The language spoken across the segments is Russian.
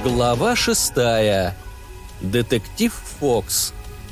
Глава 6. Детектив Фокс.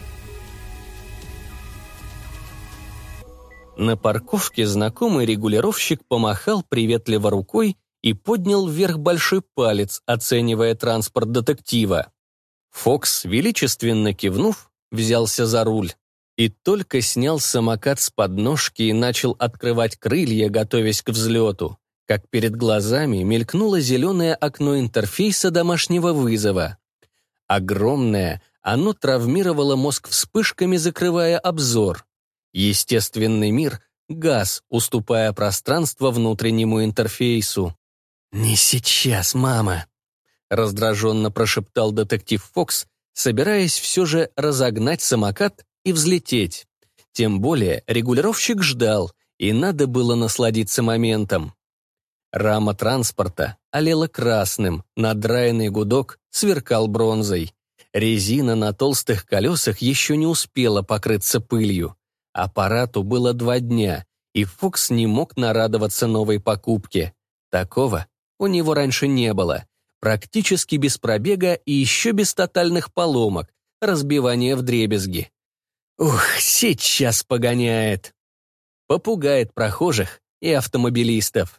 На парковке знакомый регулировщик помахал приветливо рукой и поднял вверх большой палец, оценивая транспорт детектива. Фокс, величественно кивнув, взялся за руль и только снял самокат с подножки и начал открывать крылья, готовясь к взлету, как перед глазами мелькнуло зеленое окно интерфейса домашнего вызова. Огромное, оно травмировало мозг вспышками, закрывая обзор. Естественный мир гас, уступая пространство внутреннему интерфейсу. «Не сейчас, мама», — раздраженно прошептал детектив Фокс, собираясь все же разогнать самокат и взлететь. Тем более регулировщик ждал, и надо было насладиться моментом. Рама транспорта олела красным, надраенный гудок сверкал бронзой. Резина на толстых колесах еще не успела покрыться пылью. Аппарату было 2 дня, и Фокс не мог нарадоваться новой покупке. Такого у него раньше не было. Практически без пробега и еще без тотальных поломок, разбивания вдребезги. Ух, сейчас погоняет. Попугает прохожих и автомобилистов.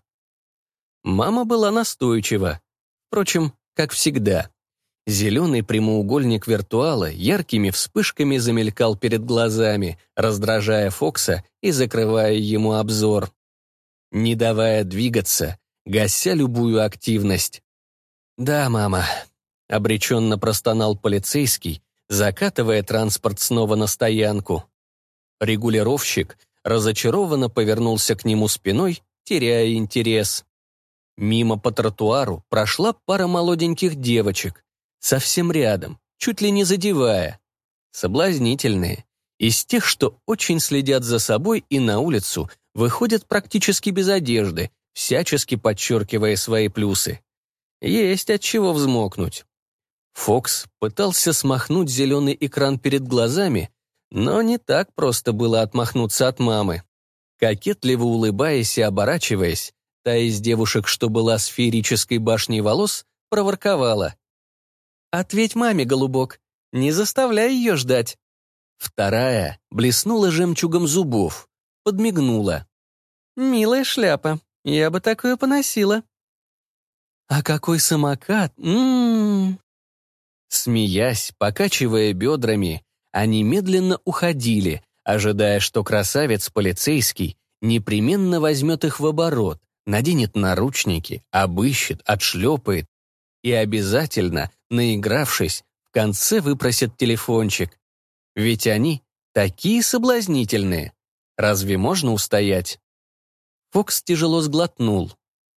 Мама была настойчива. Впрочем, как всегда. Зеленый прямоугольник виртуала яркими вспышками замелькал перед глазами, раздражая Фокса и закрывая ему обзор, не давая двигаться, гася любую активность. «Да, мама», — обреченно простонал полицейский, закатывая транспорт снова на стоянку. Регулировщик разочарованно повернулся к нему спиной, теряя интерес. Мимо по тротуару прошла пара молоденьких девочек, совсем рядом, чуть ли не задевая. Соблазнительные, из тех, что очень следят за собой и на улицу выходят практически без одежды, всячески подчеркивая свои плюсы. Есть от чего взмокнуть. Фокс пытался смахнуть зеленый экран перед глазами, но не так просто было отмахнуться от мамы. Кокетливо улыбаясь и оборачиваясь, та из девушек, что была сферической башней волос, проворковала. «Ответь маме, голубок, не заставляй ее ждать». Вторая блеснула жемчугом зубов, подмигнула. «Милая шляпа, я бы такое поносила». «А какой самокат! Смеясь, покачивая бедрами, они медленно уходили, ожидая, что красавец полицейский непременно возьмет их в оборот, наденет наручники, обыщет, отшлепает и обязательно, наигравшись, в конце выпросит телефончик. Ведь они такие соблазнительные. Разве можно устоять? Фокс тяжело сглотнул.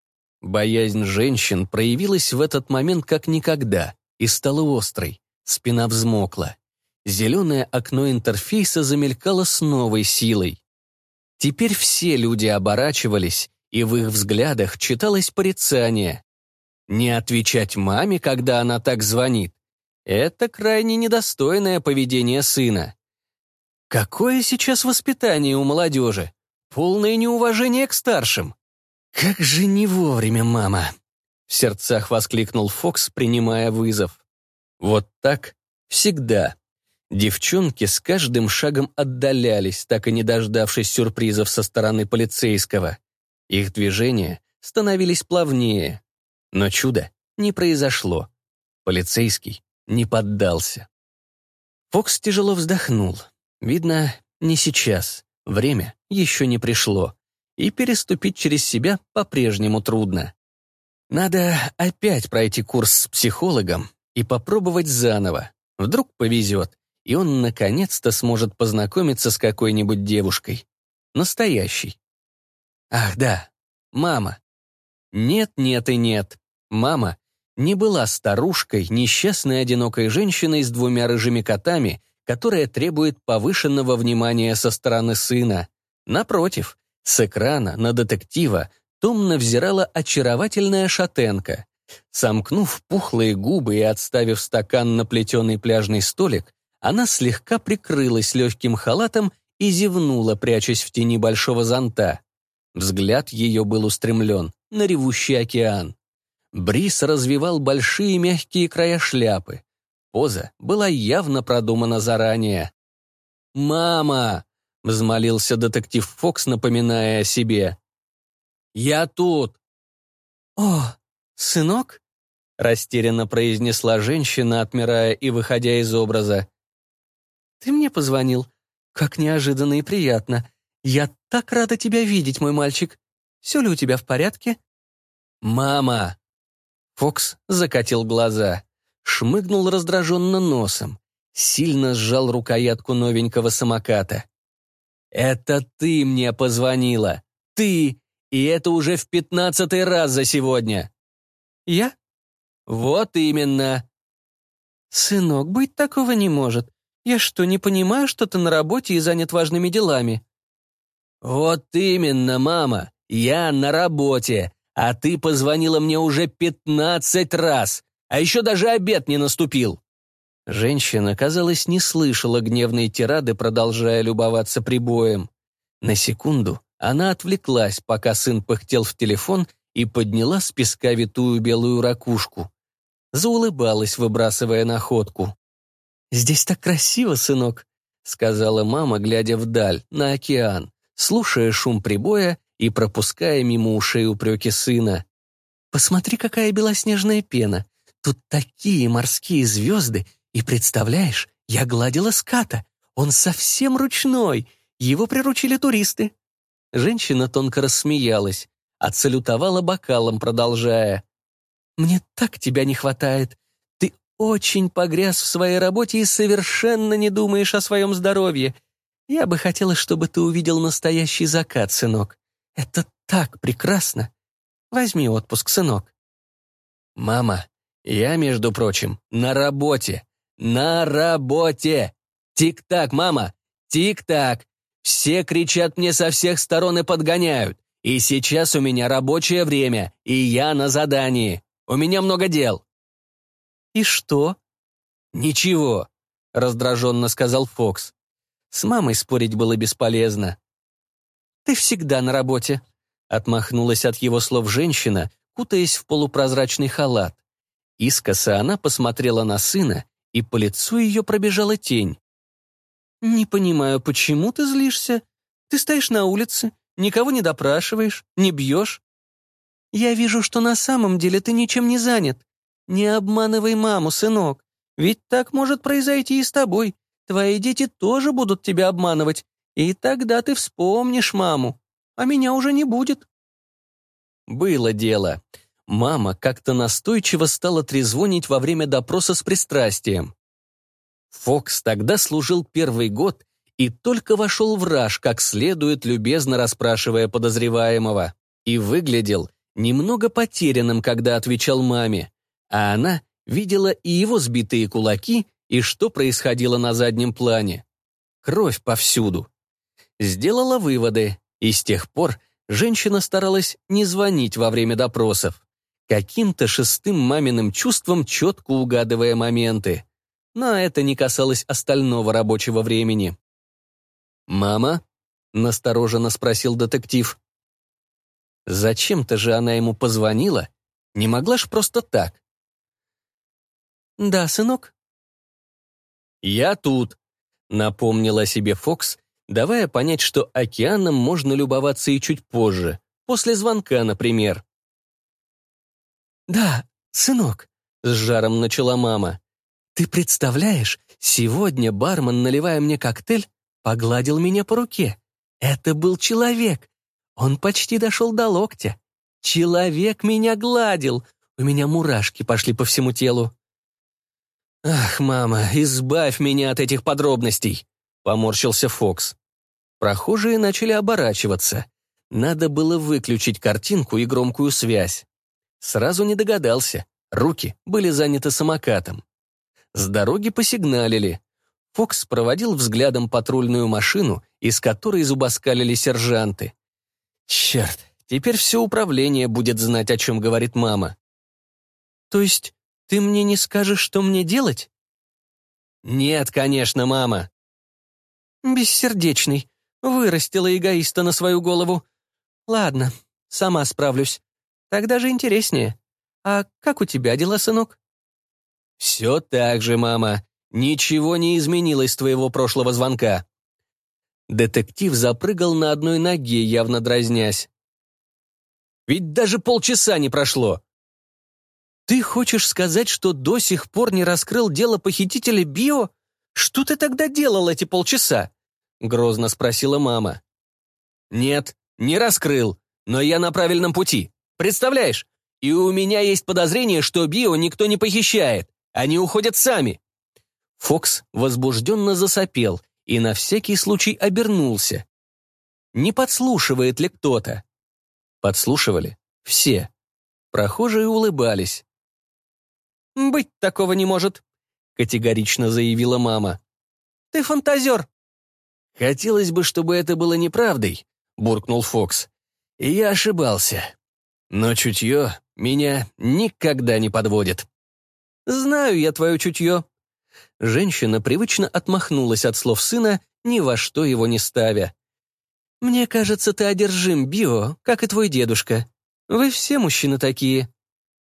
Боязнь женщин проявилась в этот момент как никогда и стала острой. Спина взмокла. Зеленое окно интерфейса замелькало с новой силой. Теперь все люди оборачивались, и в их взглядах читалось порицание. Не отвечать маме, когда она так звонит, это крайне недостойное поведение сына. Какое сейчас воспитание у молодежи? Полное неуважение к старшим. «Как же не вовремя, мама!» — в сердцах воскликнул Фокс, принимая вызов. Вот так всегда. Девчонки с каждым шагом отдалялись, так и не дождавшись сюрпризов со стороны полицейского. Их движения становились плавнее. Но чуда не произошло. Полицейский не поддался. Фокс тяжело вздохнул. Видно, не сейчас. Время еще не пришло. И переступить через себя по-прежнему трудно. Надо опять пройти курс с психологом и попробовать заново. Вдруг повезет, и он наконец-то сможет познакомиться с какой-нибудь девушкой. Настоящей. Ах да, мама. Нет, нет и нет. Мама не была старушкой, несчастной одинокой женщиной с 2 рыжими котами, которая требует повышенного внимания со стороны сына. Напротив, с экрана на детектива томно взирала очаровательная шатенка. Сомкнув пухлые губы и отставив стакан на плетеный пляжный столик, она слегка прикрылась легким халатом и зевнула, прячась в тени большого зонта. Взгляд ее был устремлен на ревущий океан. Бриз развивал большие мягкие края шляпы. Поза была явно продумана заранее. «Мама!» — взмолился детектив Фокс, напоминая о себе. «Я тут!» «О, сынок?» — растерянно произнесла женщина, отмирая и выходя из образа. «Ты мне позвонил? Как неожиданно и приятно. Я так рада тебя видеть, мой мальчик. Все ли у тебя в порядке?» «Мама!» Фокс закатил глаза, шмыгнул раздраженно носом, сильно сжал рукоятку новенького самоката. «Это ты мне позвонила! Ты! И это уже в 15-й раз за сегодня!» «Я?» «Вот именно!» «Сынок, быть такого не может. Я что, не понимаю, что ты на работе и занят важными делами?» «Вот именно, мама! Я на работе, а ты позвонила мне уже 15 раз, а еще даже обед не наступил!» Женщина, казалось, не слышала гневной тирады, продолжая любоваться прибоем. На секунду она отвлеклась, пока сын пыхтел в телефон, и подняла с песка витую белую ракушку. Заулыбалась, выбрасывая находку. «Здесь так красиво, сынок», — сказала мама, глядя вдаль, на океан, слушая шум прибоя и пропуская мимо ушей упреки сына. «Посмотри, какая белоснежная пена. Тут такие морские звезды, и, представляешь, я гладила ската. Он совсем ручной, его приручили туристы». Женщина тонко рассмеялась, отсалютовала бокалом, продолжая. «Мне так тебя не хватает. Ты очень погряз в своей работе и совершенно не думаешь о своем здоровье. Я бы хотела, чтобы ты увидел настоящий закат, сынок. Это так прекрасно. Возьми отпуск, сынок». «Мама, я, между прочим, на работе. На работе! Тик-так, мама, тик-так! Все кричат мне со всех сторон и подгоняют. И сейчас у меня рабочее время, и я на задании. У меня много дел». «И что?» «Ничего», — раздраженно сказал Фокс. С мамой спорить было бесполезно. «Ты всегда на работе», — отмахнулась от его слов женщина, кутаясь в полупрозрачный халат. Искоса она посмотрела на сына, и по лицу ее пробежала тень. «Не понимаю, почему ты злишься? Ты стоишь на улице, никого не допрашиваешь, не бьешь. Я вижу, что на самом деле ты ничем не занят. Не обманывай маму, сынок, ведь так может произойти и с тобой. Твои дети тоже будут тебя обманывать, и тогда ты вспомнишь маму, а меня уже не будет». Было дело. Мама как-то настойчиво стала трезвонить во время допроса с пристрастием. Фокс тогда служил первый год и только вошел в раж, как следует, любезно расспрашивая подозреваемого, и выглядел немного потерянным, когда отвечал маме, а она видела и его сбитые кулаки, и что происходило на заднем плане. Кровь повсюду. Сделала выводы, и с тех пор женщина старалась не звонить во время допросов, каким-то шестым маминым чувством четко угадывая моменты. Но это не касалось остального рабочего времени. «Мама?» — настороженно спросил детектив. Зачем-то же она ему позвонила, не могла ж просто так. «Да, сынок?» «Я тут», — напомнила себе Фокс, давая понять, что океаном можно любоваться и чуть позже, после звонка, например. «Да, сынок», — с жаром начала мама. «Ты представляешь, сегодня бармен, наливая мне коктейль, погладил меня по руке. Это был человек. Он почти дошел до локтя. Человек меня гладил. У меня мурашки пошли по всему телу». «Ах, мама, избавь меня от этих подробностей», — поморщился Фокс. Прохожие начали оборачиваться. Надо было выключить картинку и громкую связь. Сразу не догадался. Руки были заняты самокатом. С дороги посигналили. Фокс проводил взглядом патрульную машину, из которой зубоскалили сержанты. Черт, теперь все управление будет знать, о чем говорит мама. «То есть ты мне не скажешь, что мне делать?» «Нет, конечно, мама». «Бессердечный. Вырастила эгоиста на свою голову. Ладно, сама справлюсь. Так даже интереснее. «А как у тебя дела, сынок?» «Все так же, мама. Ничего не изменилось с твоего прошлого звонка». Детектив запрыгал на одной ноге, явно дразнясь. «Ведь даже полчаса не прошло». «Ты хочешь сказать, что до сих пор не раскрыл дело похитителя Био? Что ты тогда делал эти полчаса?» — грозно спросила мама. «Нет, не раскрыл, но я на правильном пути. Представляешь? И у меня есть подозрение, что Био никто не похищает. Они уходят сами». Фокс возбужденно засопел и на всякий случай обернулся. Не подслушивает ли кто-то? Подслушивали все. Прохожие улыбались. «Быть такого не может», — категорично заявила мама. «Ты фантазер». «Хотелось бы, чтобы это было неправдой», — буркнул Фокс. «И я ошибался. Но чутье меня никогда не подводит». «Знаю я твое чутье». Женщина привычно отмахнулась от слов сына, ни во что его не ставя. «Мне кажется, ты одержим Био, как и твой дедушка. Вы все мужчины такие».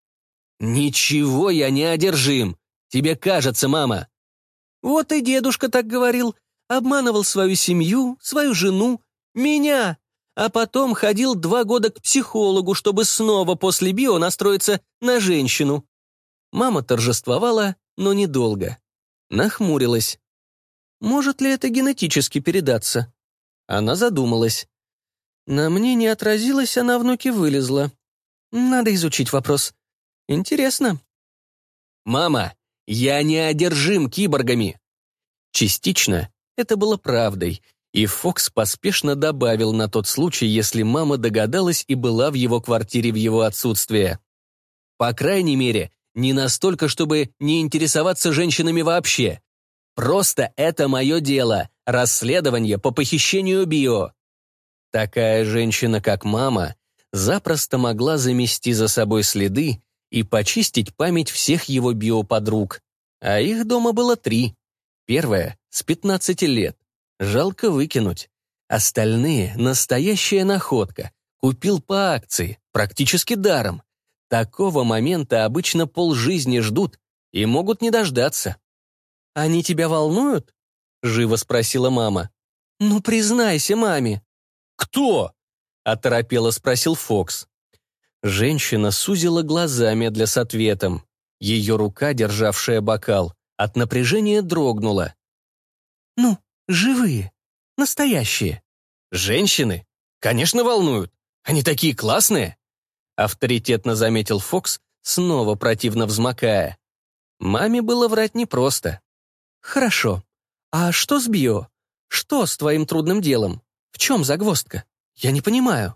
«Ничего я не одержим. Тебе кажется, мама». «Вот и дедушка так говорил. Обманывал свою семью, свою жену, меня. А потом ходил 2 года к психологу, чтобы снова после Био настроиться на женщину». Мама торжествовала, но недолго. Нахмурилась. «Может ли это генетически передаться?» Она задумалась. «На мне не отразилось, а на внуке вылезло. Надо изучить вопрос. Интересно». «Мама, я не одержим киборгами». Частично это было правдой, и Фокс поспешно добавил на тот случай, если мама догадалась и была в его квартире в его отсутствие. «По крайней мере, не настолько, чтобы не интересоваться женщинами вообще. Просто это мое дело — расследование по похищению Био». Такая женщина, как мама, запросто могла замести за собой следы и почистить память всех его биоподруг. А их дома было 3. Первая — с 15 лет. Жалко выкинуть. Остальные — настоящая находка. Купил по акции, практически даром. Такого момента обычно полжизни ждут и могут не дождаться. «Они тебя волнуют?» — живо спросила мама. «Ну, признайся маме». «Кто?» — оторопело спросил Фокс. Женщина сузила глаза, медля с ответом. Ее рука, державшая бокал, от напряжения дрогнула. «Ну, живые, настоящие». «Женщины? Конечно, волнуют. Они такие классные», — авторитетно заметил Фокс, снова противно взмокая. Маме было врать непросто. «Хорошо. А что с Био? Что с твоим трудным делом? В чем загвоздка? Я не понимаю».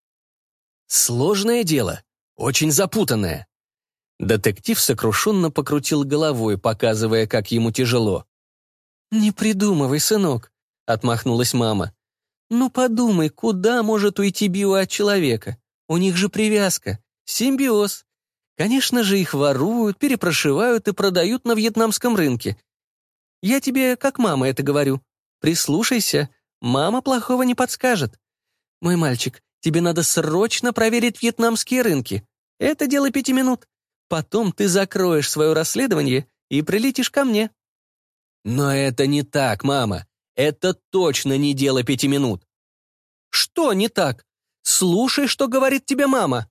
«Сложное дело, очень запутанное». Детектив сокрушенно покрутил головой, показывая, как ему тяжело. «Не придумывай, сынок», — отмахнулась мама. «Ну подумай, куда может уйти Био от человека? У них же привязка, симбиоз. Конечно же, их воруют, перепрошивают и продают на вьетнамском рынке. Я тебе, как мама, это говорю. Прислушайся, мама плохого не подскажет. Мой мальчик, тебе надо срочно проверить вьетнамские рынки. Это дело 5 минут. Потом ты закроешь свое расследование и прилетишь ко мне». «Но это не так, мама. Это точно не дело 5 минут». «Что не так? Слушай, что говорит тебе мама».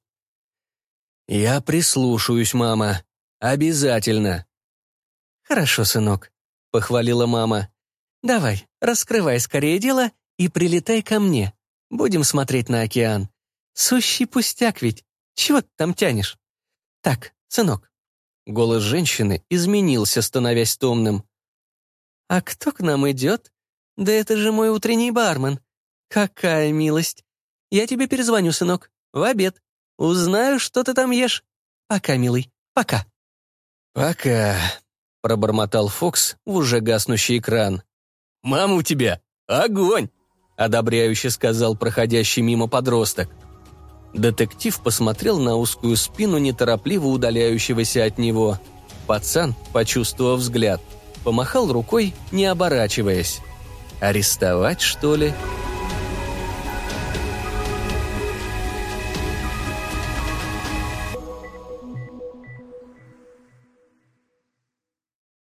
«Я прислушаюсь, мама. Обязательно». «Хорошо, сынок», — похвалила мама. «Давай, раскрывай скорее дело и прилетай ко мне. Будем смотреть на океан. Сущий пустяк ведь. Чего ты там тянешь? Так, сынок». Голос женщины изменился, становясь томным. «А кто к нам идет? Да это же мой утренний бармен. Какая милость. Я тебе перезвоню, сынок, в обед. Узнаю, что ты там ешь. Пока, милый, пока». «Пока», — пробормотал Фокс в уже гаснущий экран. «Мама у тебя огонь», — одобряюще сказал проходящий мимо подросток. Детектив посмотрел на узкую спину неторопливо удаляющегося от него. Пацан, почувствовав взгляд, помахал рукой, не оборачиваясь. «Арестовать, что ли?»